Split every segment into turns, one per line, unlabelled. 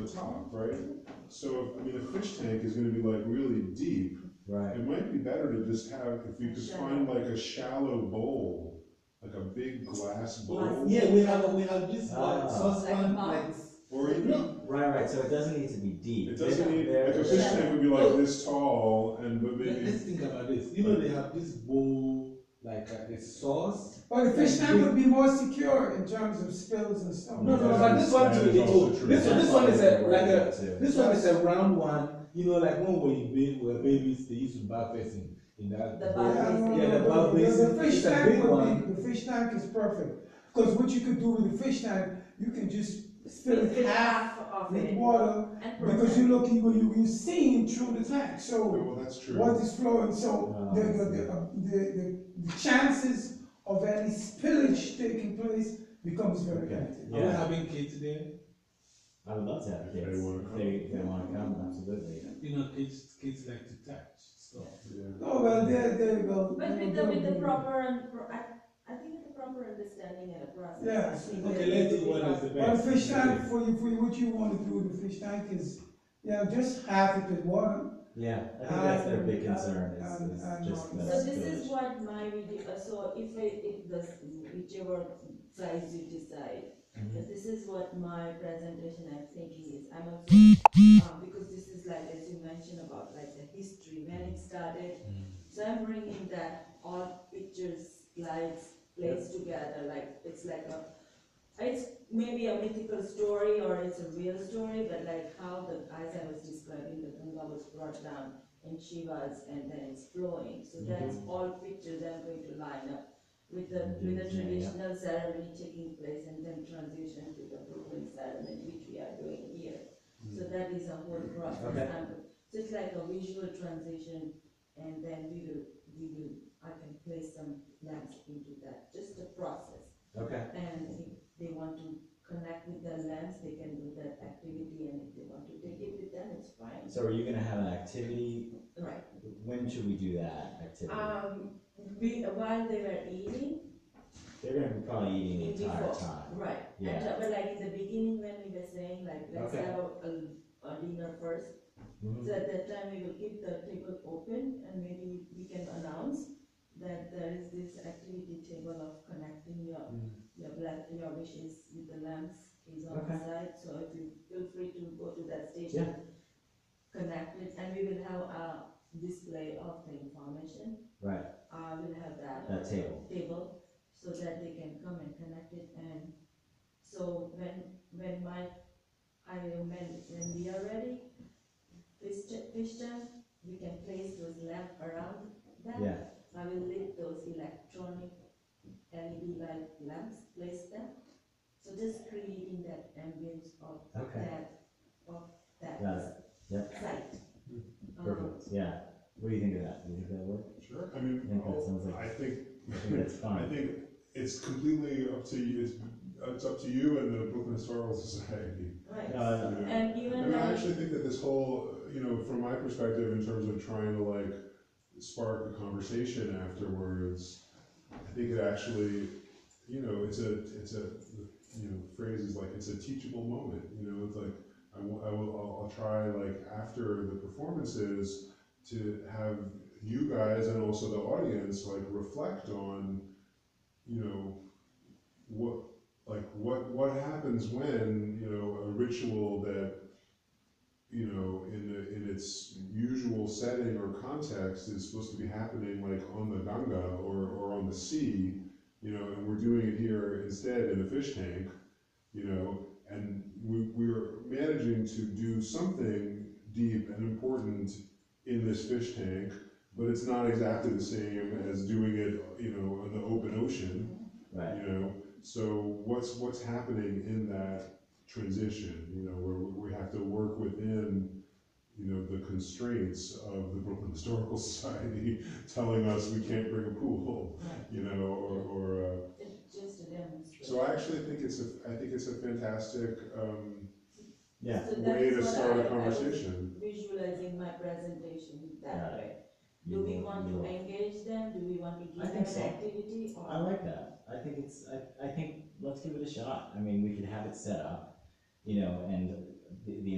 the top, right? So, I mean, a fish tank is gonna be like really deep.
Right.
It might be better to just have, if you could find like a shallow bowl, like a big glass bowl.
Yeah, we have this saucepan like.
Or even,
Right, so it doesn't need to be deep.
it doesn't need, like a fish tank would be like this tall, and but maybe.
Let's think about this. You know, they have this bowl, like the sauce.
But the fish tank would be more secure in terms of spills and stuff.
No, but this one too, they do. This one is this one is a round one. You know, like when we were babies, they used to bath us in that.
The bath basin.
Yeah, the bath basin.
The fish
It's a
tank
big
would
one.
be, the fish tank is perfect. Because what you could do with the fish tank, you can just fill it half
of
with
it.
water,
And
because you're looking, you're seeing through the tank, so
Well, that's true.
what is flowing, so
Oh,
the chances of any spillage taking place becomes very limited.
Are we having kids there?
I would love to have kids.
They wanna come.
If they want to come, absolutely.
You know, kids like to touch stuff.
Yeah.
Oh, well, there you go.
But with the proper I think with the proper understanding and a process.
Yeah.
I think
Okay,
that
let's
it
see
will
what
be
is the
Well,
best.
the fish tank, for you, what you want to do with the fish tank is, just half it with water.
Yeah, I think that's their big concern is just
So
the
So this is
spillage.
what my video, so if whichever size you decide, but this is what my presentation I'm thinking is, I'm also, because this is like, as you mentioned about like the history, when it started, so I'm bringing that all pictures, slides, placed together, like, it's like it's maybe a mythical story or it's a real story, but like how as I was describing, the Ganga was brought down in Shivas and then it's flowing. So that's all pictures I'm going to line up with the traditional ceremony taking place and then transition to the Brooklyn ceremony, which we are doing here. So that is a whole process.
Okay.
So it's like a visual transition, and then I can place some lamps into that, just the process.
Okay.
And if they want to connect with their lamps, they can do that activity, and if they want to take it with them, it's fine.
So are you gonna have an activity?
Right.
When should we do that activity?
While they were eating,
They're gonna be probably eating the entire
before,
time.
right.
Yeah.
And, but like in the beginning when we were saying like, let's
Okay.
have a dinner first.
Mhm.
So at that time we will keep the table open and maybe we can announce that there is this activity table of connecting your wishes with the lamps is on the
Okay.
side. So if you feel free to go to that station, connect it, and we will have a display of the information.
Right,
We'll have
that table.
so that they can come and connect it, and so when we are ready, fish tank, we can place those lamps around that.
Yeah,
I will lit those electronic LED light lamps, place them, so just creating that ambience of
okay,
that
got it, yep,
site.
perfect, yeah. What do you think of that? Do you think that'll work?
Sure, I mean,
I think that sounds like-
I think
that's fine.
I think it's completely up to you, it's up to you and the Brooklyn Historical Society.
Right,
No,
and even
And I
like,
actually think that this whole, from my perspective, in terms of trying to like spark a conversation afterwards, I think it actually, it's a phrase is like, it's a teachable moment, it's like, I'll try like after the performances to have you guys and also the audience like reflect on, what happens when, a ritual that, in its usual setting or context is supposed to be happening like on the Ganga or on the sea, and we're doing it here instead in a fish tank, and we're managing to do something deep and important in this fish tank, but it's not exactly the same as doing it, in the open ocean,
Right,
So what's happening in that transition, where we have to work within, the constraints of the Brooklyn Historical Society telling us we can't bring a pool, or
it's just a demonstration.
so I actually think it's a fantastic
yeah,
So
way to
that's what
start a
I was
conversation.
visualizing my presentation
Got
that
it.
way. Do we want to engage them? Do we want to give
I
them
think
an
so.
activity? Or
I like that. I think let's give it a shot. I mean, we could have it set up, and the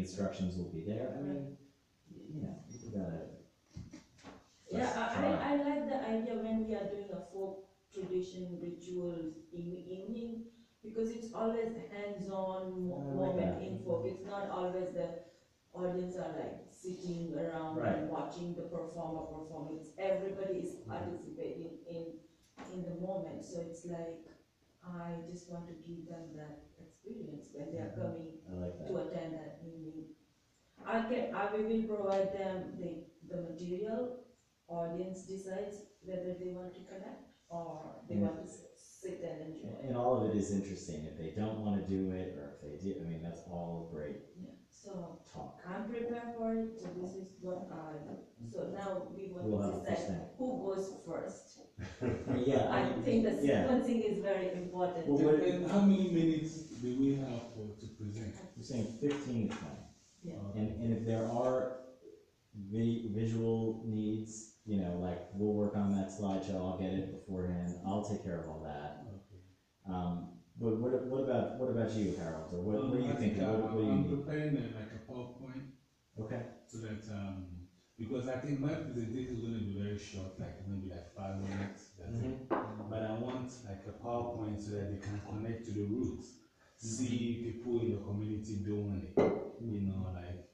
instructions will be there. I mean, you know, you gotta.
Yeah,
try.
I like the idea when we are doing a folk tradition rituals in the evening, because it's always hands-on
I like
moment
that.
in folk. It's not always the audience are like sitting around
Right.
and watching the performer perform. It's everybody is participating in the moment. So it's like, I just want to give them that experience when they are coming
I like
to
that.
attend that evening. We will provide them the material. Audience decides whether they want to connect or they want to sit and enjoy.
And all of it is interesting. If they don't want to do it, or if they do, I mean, that's all great
Yeah. So
talk.
I'm prepared for it. So this is what so now we
We'll
want
have
to
a first
decide
thing.
who goes first.
Yeah.
I think the
yeah.
sequencing is very important.
Well, what-
And how many minutes do we have to present?
You're saying 15 to 20.
Yeah.
And if there are visual needs, you know, like we'll work on that slideshow, I'll get it beforehand, I'll take care of all that.
Okay.
But what about you, Harold, or what do you
I
think, what do you
I'm
need?
preparing like a PowerPoint
Okay,
so that, because I think my presentation is going to be very short, like maybe like 5 minutes. That's it. But I want like a PowerPoint so that they can connect to the roots, see people in the community doing it, you know,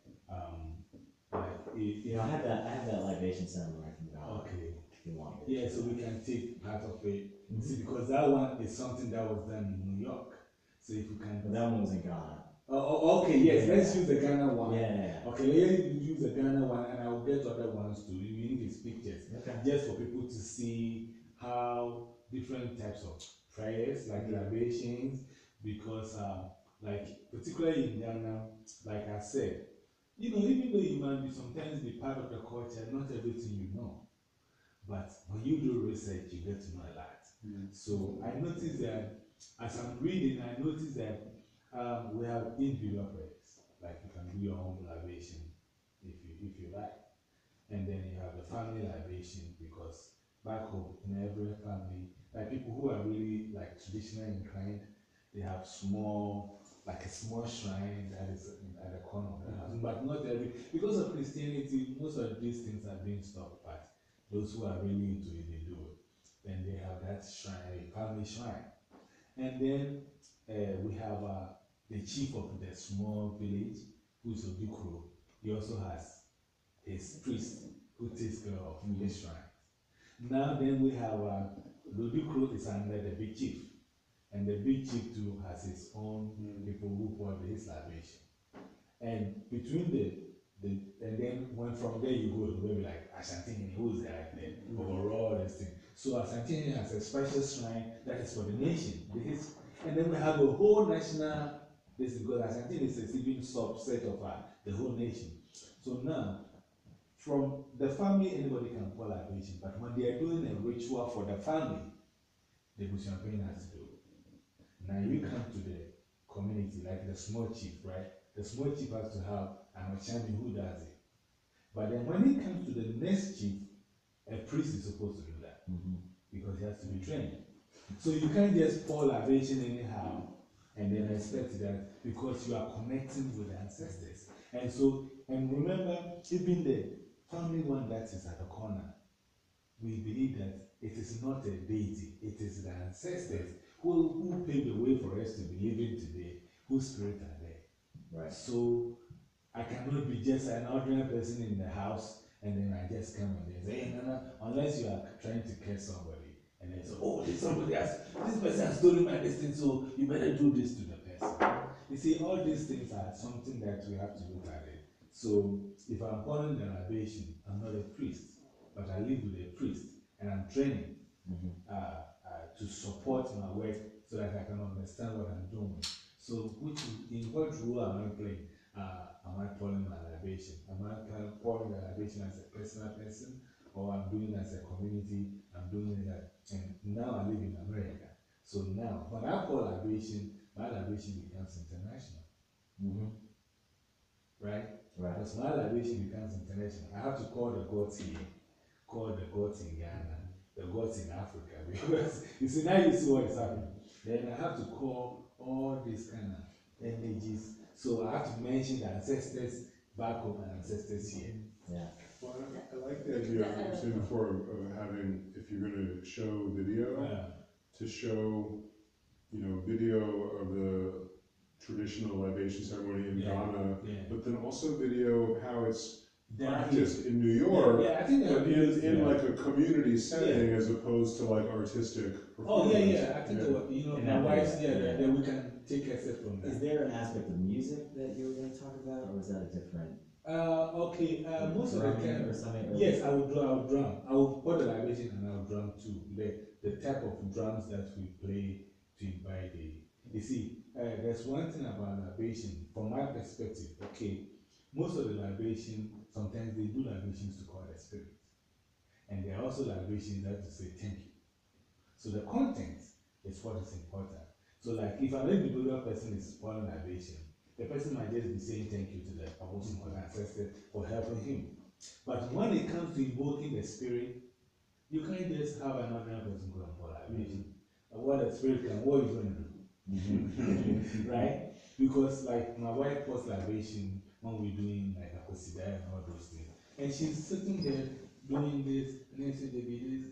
you know, I have that libation ceremony I can go,
okay.
if you want me to.
Yeah, so we can take part of it. See, because that one is something that was done in New York. So if you can.
But that one was in Ghana.
Okay, yes,
Yeah.
let's use the Ghana one.
Yeah.
Okay, let's use the Ghana one, and I'll get other ones too, even if it's pictures,
Okay.
just for people to see how different types of prayers, like libations, because, like, particularly in Ghana, like I said, you know, even though you might be sometimes be part of the culture, not everything you know. But when you do research, you get to know a lot. So I noticed that as I'm reading, I noticed that we have individual prayers. Like you can do your own libation if you like. And then you have the family libation, because back home in every family, like people who are really like traditionally inclined, they have like a small shrine that is at the corner of the house. But not every, because of Christianity, most of these things are being stopped. But those who are really into it, they do it. Then they have that shrine, a family shrine. And then we have the chief of the small village, who is Odukro. He also has his priest who takes care of his shrine. Now then we have Odukro is under the big chief. And the big chief too has his own people who pour his libation. And between and then when from there you go to maybe like Ashanti, who's there, then overall this thing. So Ashanti has a special shrine that is for the nation. And then we have a whole national, this is because Ashanti is a even subset of the whole nation. So now, from the family, anybody can pour libation, but when they are doing a ritual for the family, the Bushampin has to do. Now you come to the community, like the small chief, right? The small chief has to have an Ochami who does it. But then when it comes to the next chief, a priest is supposed to do that, because he has to be trained. So you can't just pour libation anyhow and then expect that, because you are connecting with the ancestors. And so, and remember, even the family one that is at the corner, we believe that it is not a deity, it is the ancestors who paved the way for us to be living today, whose spirit are there.
Right.
So I cannot be just an ordinary person in the house and then I just come and then say, hey, no, unless you are trying to catch somebody and then say, oh, there's somebody else, this person has stolen my destiny, so you better do this to the person. You see, all these things are something that we have to look at it. So if I'm calling the libation, I'm not a priest, but I live with a priest and I'm training to support my work so that I can understand what I'm doing. So in what role am I playing? Am I pouring my libation? Am I pouring the libation as a personal person, or I'm doing it as a community? I'm doing it and now I live in America. So now, when I pour libation, my libation becomes international. Right? Because my libation becomes international. I have to call the gods here, call the gods in Ghana, the gods in Africa, because you see, now you see what is happening. Then I have to call all these kind of energies So I have to mention the ancestors back home and ancestors here.
Yeah.
Well, I like the idea of saying before of having, if you're gonna show video, to show, you know, video of the traditional libation ceremony in
Yeah.
Ghana,
Yeah.
but then also video of how it's
Down here.
practiced in New York,
Yeah, I think that
but
would be
in like a community setting as opposed to like artistic
Oh,
performance.
I think that, you know,
In
my
that
wife's
way,
there,
yeah.
then we can take a step from
Is
that.
there an aspect of music that you were gonna talk about, or is that a different?
Okay, most of the
drumming
time,
or something? Or
yes, I would drum. I would pour the libation and I would drum too. The type of drums that we play to invite the, you see, there's one thing about libation, from my perspective, okay, most of the libation, sometimes they do libations to call the spirit. And there are also libations that to say thank you. So the content is what is important. So like if an individual person is pouring libation, the person might just be saying thank you to the apostle or ancestor for helping him. But when it comes to invoking the spirit, you can't just have another person go and pour libation. What the spirit can, what are you going to do? Right? Because like my wife pours libation when we're doing like a kosida and all those things. And she's sitting there doing this, and then she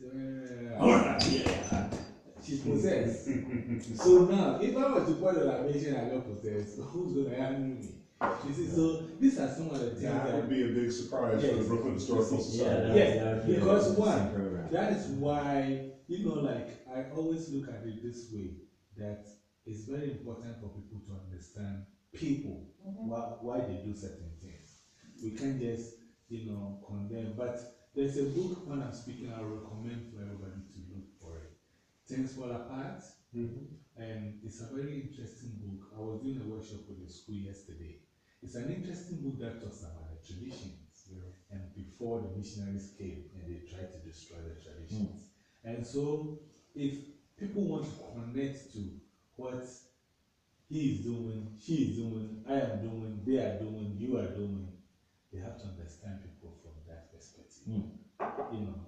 did this, she's possessed. So now, if I were to pour the libation and I got possessed, who's going to handle me? You see, so these are some of the things
That would be a big surprise for the
Yes.
Brooklyn Historical Society.
Yeah,
would be an
because
interesting
one,
program.
that is why, you know, like, I always look at it this way, that it's very important for people to understand people, why they do certain things. We can't just, you know, condemn, but there's a book when I'm speaking, I recommend for everybody to look for it. Things Fall Apart, and it's a very interesting book. I was doing a workshop with the school yesterday. It's an interesting book that talks about the traditions, and before the missionaries came and they tried to destroy the traditions. And so, if people want to connect to what he is doing, she is doing, I am doing, they are doing, you are doing, they have to understand people from that perspective. You know,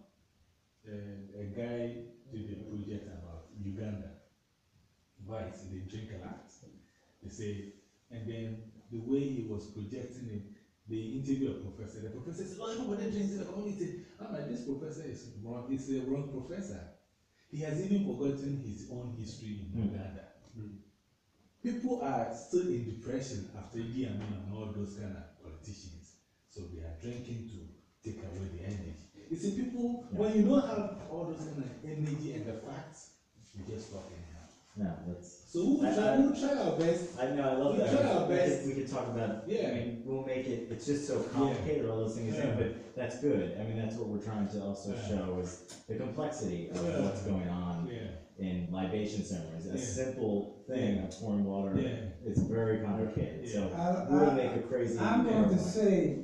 a guy did a project about Uganda. Vice, they drink a lot. They say, and then the way he was projecting it, they interview a professor. The professor says, "Oh, everybody drinks in the community." I'm like, this professor is wrong. It's a wrong professor. He has even forgotten his own history in Uganda. People are still in depression after Idi Amin and all those kind of politicians. So they are drinking to take away the energy. You see, people, when you don't have all those kind of energy and the facts, you just talk anyhow.
No, that's.
So we'll try our best.
I know, I love
We'll
that.
try our best.
We could talk about,
Yeah.
I mean, we'll make it, it's just so complicated, all those things,
Yeah.
but that's good. I mean, that's what we're trying to also
Yeah.
show is the complexity of
Yeah.
what's going on in libation ceremonies. A simple thing of pouring water, it's very complicated. So we'll make a crazy.
I'm going to
PowerPoint.
say,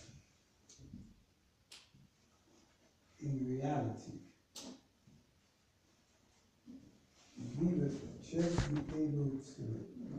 in reality, we would just be able to